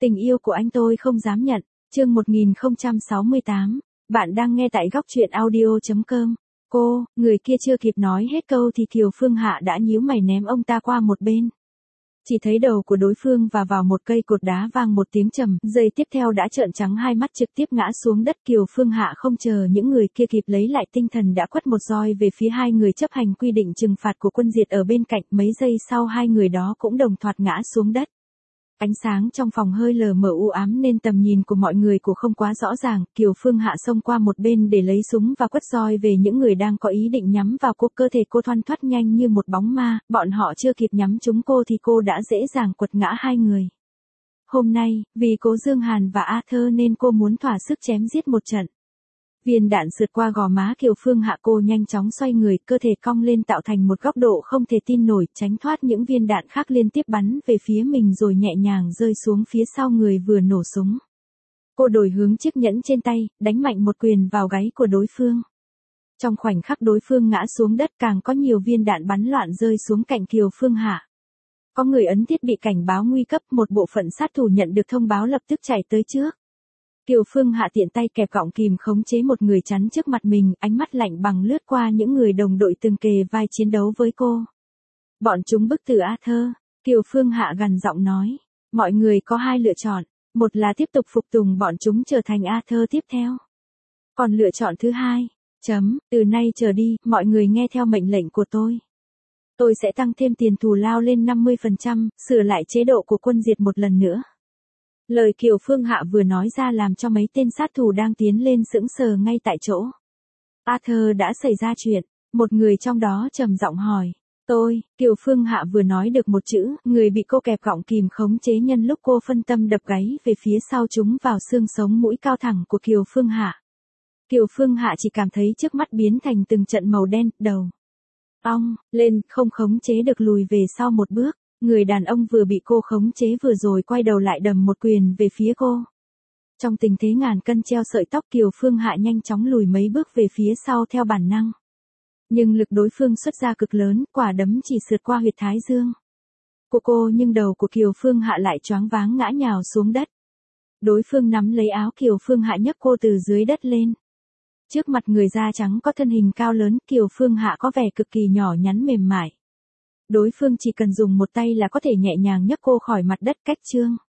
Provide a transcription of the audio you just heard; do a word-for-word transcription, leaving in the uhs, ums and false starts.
Tình yêu của anh tôi không dám nhận. Chương một nghìn không trăm sáu mươi tám. Bạn đang nghe tại góc truyện audio chấm com. Cô, người kia chưa kịp nói hết câu thì Kiều Phương Hạ đã nhíu mày ném ông ta qua một bên. Chỉ thấy đầu của đối phương và vào một cây cột đá vang một tiếng trầm, giây tiếp theo đã trợn trắng hai mắt trực tiếp ngã xuống đất. Kiều Phương Hạ không chờ những người kia kịp lấy lại tinh thần đã quất một roi về phía hai người chấp hành quy định trừng phạt của quân Diệt ở bên cạnh. Mấy giây sau hai người đó cũng đồng thoạt ngã xuống đất. Ánh sáng trong phòng hơi lờ mờ u ám nên tầm nhìn của mọi người cũng không quá rõ ràng. Kiều Phương Hạ xông qua một bên để lấy súng và quất roi về những người đang có ý định nhắm vào cô. Cơ thể cô thoăn thoắt nhanh như một bóng ma, bọn họ chưa kịp nhắm trúng cô thì cô đã dễ dàng quật ngã hai người. Hôm nay, vì Cố Dương Hàn và Arthur nên cô muốn thỏa sức chém giết một trận. Viên đạn sượt qua gò má Kiều Phương Hạ, cô nhanh chóng xoay người, cơ thể cong lên tạo thành một góc độ không thể tin nổi, tránh thoát những viên đạn khác liên tiếp bắn về phía mình rồi nhẹ nhàng rơi xuống phía sau người vừa nổ súng. Cô đổi hướng chiếc nhẫn trên tay, đánh mạnh một quyền vào gáy của đối phương. Trong khoảnh khắc đối phương ngã xuống đất, càng có nhiều viên đạn bắn loạn rơi xuống cạnh Kiều Phương Hạ. Có người ấn thiết bị cảnh báo nguy cấp, một bộ phận sát thủ nhận được thông báo lập tức chạy tới trước. Kiều Phương Hạ tiện tay kẹp gọng kìm khống chế một người chắn trước mặt mình, ánh mắt lạnh bằng lướt qua những người đồng đội từng kề vai chiến đấu với cô. Bọn chúng bức tử Arthur. Kiều Phương Hạ gằn giọng nói. Mọi người có hai lựa chọn. Một là tiếp tục phục tùng bọn chúng trở thành Arthur tiếp theo. Còn lựa chọn thứ hai, chấm, từ nay trở đi, mọi người nghe theo mệnh lệnh của tôi. Tôi sẽ tăng thêm tiền thù lao lên năm mươi phần trăm, sửa lại chế độ của quân Diệt một lần nữa. Lời Kiều Phương Hạ vừa nói ra làm cho mấy tên sát thủ đang tiến lên sững sờ ngay tại chỗ. Arthur, đã xảy ra chuyện. Một người trong đó trầm giọng hỏi. Tôi, Kiều Phương Hạ vừa nói được một chữ, người bị cô kẹp gọng kìm khống chế nhân lúc cô phân tâm đập gáy về phía sau chúng vào xương sống mũi cao thẳng của Kiều Phương Hạ. Kiều Phương Hạ chỉ cảm thấy trước mắt biến thành từng trận màu đen, đầu ong lên, không khống chế được lùi về sau một bước. Người đàn ông vừa bị cô khống chế vừa rồi quay đầu lại đầm một quyền về phía cô. Trong tình thế ngàn cân treo sợi tóc, Kiều Phương Hạ nhanh chóng lùi mấy bước về phía sau theo bản năng. Nhưng lực đối phương xuất ra cực lớn, quả đấm chỉ sượt qua huyệt thái dương của cô nhưng đầu của Kiều Phương Hạ lại choáng váng ngã nhào xuống đất. Đối phương nắm lấy áo Kiều Phương Hạ nhấc cô từ dưới đất lên. Trước mặt người da trắng có thân hình cao lớn, Kiều Phương Hạ có vẻ cực kỳ nhỏ nhắn mềm mại. Đối phương chỉ cần dùng một tay là có thể nhẹ nhàng nhấc cô khỏi mặt đất cách chương.